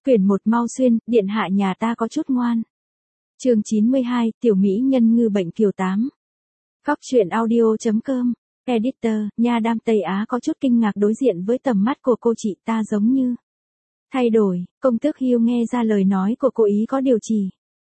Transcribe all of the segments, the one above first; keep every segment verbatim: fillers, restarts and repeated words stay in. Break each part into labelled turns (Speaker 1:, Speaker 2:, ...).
Speaker 1: Quyển một mau xuyên, điện hạ nhà ta có chút ngoan. Chương chín mươi hai, tiểu mỹ nhân ngư bệnh kiều tám. Góc truyện audio chấm com. Editor, nha Đam Tây Á có chút kinh ngạc đối diện với tầm mắt của cô chị ta giống như thay đổi, công tước Hugh nghe ra lời nói của cô ý có điều chỉ.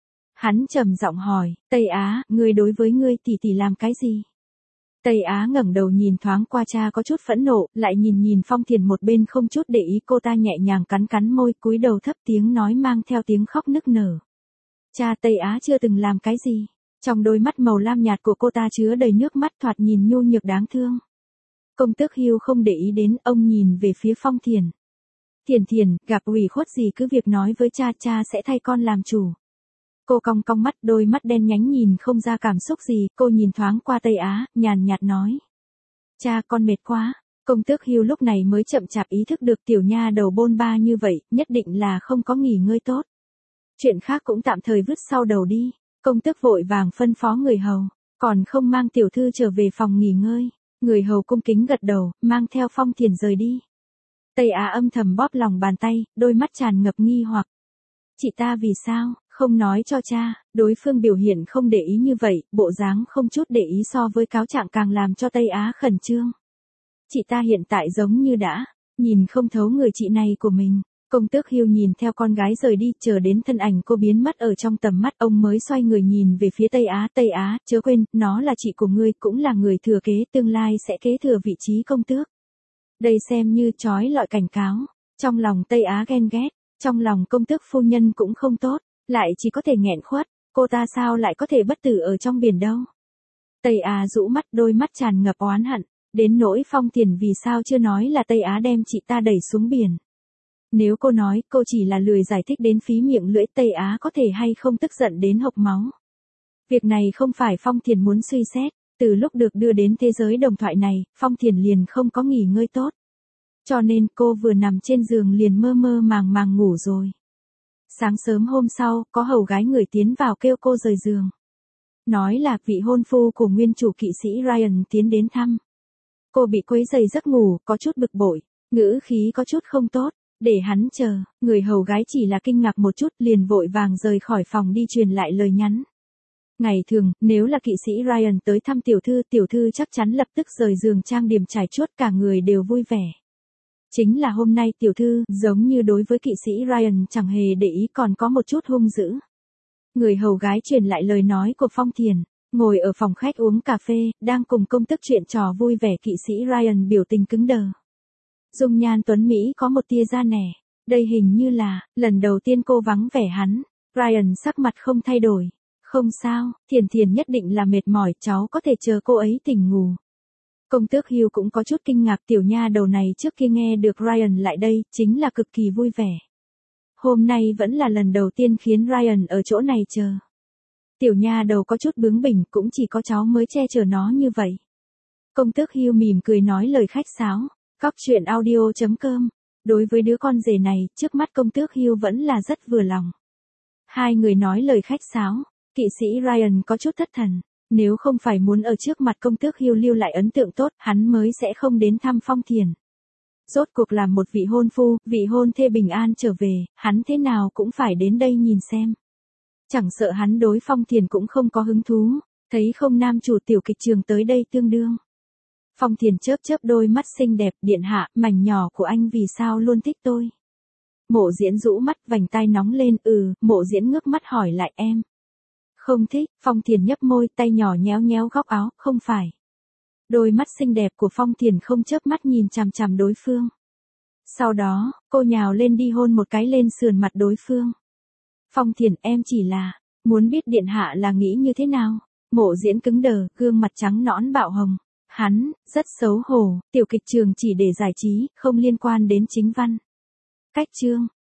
Speaker 1: Hắn trầm giọng hỏi, Tây Á, ngươi đối với ngươi tỷ tỷ làm cái gì? Tây Á ngẩng đầu nhìn thoáng qua cha có chút phẫn nộ, lại nhìn nhìn Phong Thiền một bên không chút để ý, cô ta nhẹ nhàng cắn cắn môi, cúi đầu thấp tiếng nói mang theo tiếng khóc nức nở. Cha Tây Á chưa từng làm cái gì. Trong đôi mắt màu lam nhạt của cô ta chứa đầy nước mắt thoạt nhìn nhu nhược đáng thương. Công tước Hugh không để ý đến, ông nhìn về phía Phong Thiền. Thiền Thiền, gặp ủy khuất gì cứ việc nói với cha, cha sẽ thay con làm chủ. Cô cong cong mắt, đôi mắt đen nhánh nhìn không ra cảm xúc gì, cô nhìn thoáng qua Tây Á, nhàn nhạt nói. Cha, con mệt quá. Công tước Hugh lúc này mới chậm chạp ý thức được tiểu nha đầu bôn ba như vậy, nhất định là không có nghỉ ngơi tốt. Chuyện khác cũng tạm thời vứt sau đầu đi. Công tước vội vàng phân phó người hầu, còn không mang tiểu thư trở về phòng nghỉ ngơi. Người hầu cung kính gật đầu, mang theo Phong Thiền rời đi. Tây Á âm thầm bóp lòng bàn tay, đôi mắt tràn ngập nghi hoặc. Chị ta vì sao, không nói cho cha? Đối phương biểu hiện không để ý như vậy, bộ dáng không chút để ý so với cáo trạng càng làm cho Tây Á khẩn trương. Chị ta hiện tại giống như đã nhìn không thấu người chị này của mình. Công tước Hugh nhìn theo con gái rời đi, chờ đến thân ảnh cô biến mất ở trong tầm mắt, ông mới xoay người nhìn về phía Tây Á. Tây Á, chớ quên, nó là chị của ngươi, cũng là người thừa kế, tương lai sẽ kế thừa vị trí công tước. Đây xem như trói lọi cảnh cáo. Trong lòng Tây Á ghen ghét, trong lòng công tước phu nhân cũng không tốt, lại chỉ có thể nghẹn khuất, cô ta sao lại có thể bất tử ở trong biển đâu. Tây Á rũ mắt, đôi mắt tràn ngập oán hận, đến nỗi Phong Thiền vì sao chưa nói là Tây Á đem chị ta đẩy xuống biển. Nếu cô nói, cô chỉ là lười giải thích đến phí miệng lưỡi, Tây Á có thể hay không tức giận đến hộc máu. Việc này không phải Phong Thiền muốn suy xét, từ lúc được đưa đến thế giới đồng thoại này, Phong Thiền liền không có nghỉ ngơi tốt. Cho nên cô vừa nằm trên giường liền mơ mơ màng màng ngủ rồi. Sáng sớm hôm sau, có hầu gái người tiến vào kêu cô rời giường. Nói là vị hôn phu của nguyên chủ kỵ sĩ Ryan tiến đến thăm. Cô bị quấy rầy giấc ngủ, có chút bực bội, ngữ khí có chút không tốt. Để hắn chờ, người hầu gái chỉ là kinh ngạc một chút liền vội vàng rời khỏi phòng đi truyền lại lời nhắn. Ngày thường, nếu là kỵ sĩ Ryan tới thăm tiểu thư, tiểu thư chắc chắn lập tức rời giường trang điểm trải chuốt, cả người đều vui vẻ. Chính là hôm nay tiểu thư, giống như đối với kỵ sĩ Ryan chẳng hề để ý, còn có một chút hung dữ. Người hầu gái truyền lại lời nói của Phong Thiền, ngồi ở phòng khách uống cà phê, đang cùng công tước chuyện trò vui vẻ, kỵ sĩ Ryan biểu tình cứng đờ. Dung nhan tuấn Mỹ có một tia da nẻ, đây hình như là lần đầu tiên cô vắng vẻ hắn. Ryan sắc mặt không thay đổi. Không sao, Thiền Thiền nhất định là mệt mỏi, cháu có thể chờ cô ấy tỉnh ngủ. Công tước Hugh cũng có chút kinh ngạc, tiểu nha đầu này trước khi nghe được Ryan lại đây, chính là cực kỳ vui vẻ. Hôm nay vẫn là lần đầu tiên khiến Ryan ở chỗ này chờ. Tiểu nha đầu có chút bướng bỉnh, cũng chỉ có cháu mới che chở nó như vậy. Công tước Hugh mỉm cười nói lời khách sáo. Góc truyện audio chấm com. Đối với đứa con rể này, trước mắt công tước Hugh vẫn là rất vừa lòng. Hai người nói lời khách sáo, kỵ sĩ Ryan có chút thất thần. Nếu không phải muốn ở trước mặt công tước Hugh lưu lại ấn tượng tốt, hắn mới sẽ không đến thăm Phong Thiền. Rốt cuộc là một vị hôn phu, vị hôn thê bình an trở về, hắn thế nào cũng phải đến đây nhìn xem. Chẳng sợ hắn đối Phong Thiền cũng không có hứng thú, thấy không nam chủ tiểu kịch trường tới đây tương đương. Phong Thiền chớp chớp đôi mắt xinh đẹp, điện hạ, mảnh nhỏ của anh vì sao luôn thích tôi. Mộ Diễn rũ mắt, vành tai nóng lên, ừ, Mộ Diễn ngước mắt hỏi lại em. Không thích, Phong Thiền nhấp môi, tay nhỏ nhéo nhéo góc áo, không phải. Đôi mắt xinh đẹp của Phong Thiền không chớp mắt nhìn chằm chằm đối phương. Sau đó, cô nhào lên đi hôn một cái lên sườn mặt đối phương. Phong Thiền, em chỉ là muốn biết điện hạ là nghĩ như thế nào. Mộ Diễn cứng đờ, gương mặt trắng nõn bạo hồng. Hắn, rất xấu hổ, tiểu kịch trường chỉ để giải trí, không liên quan đến chính văn. Cách chương.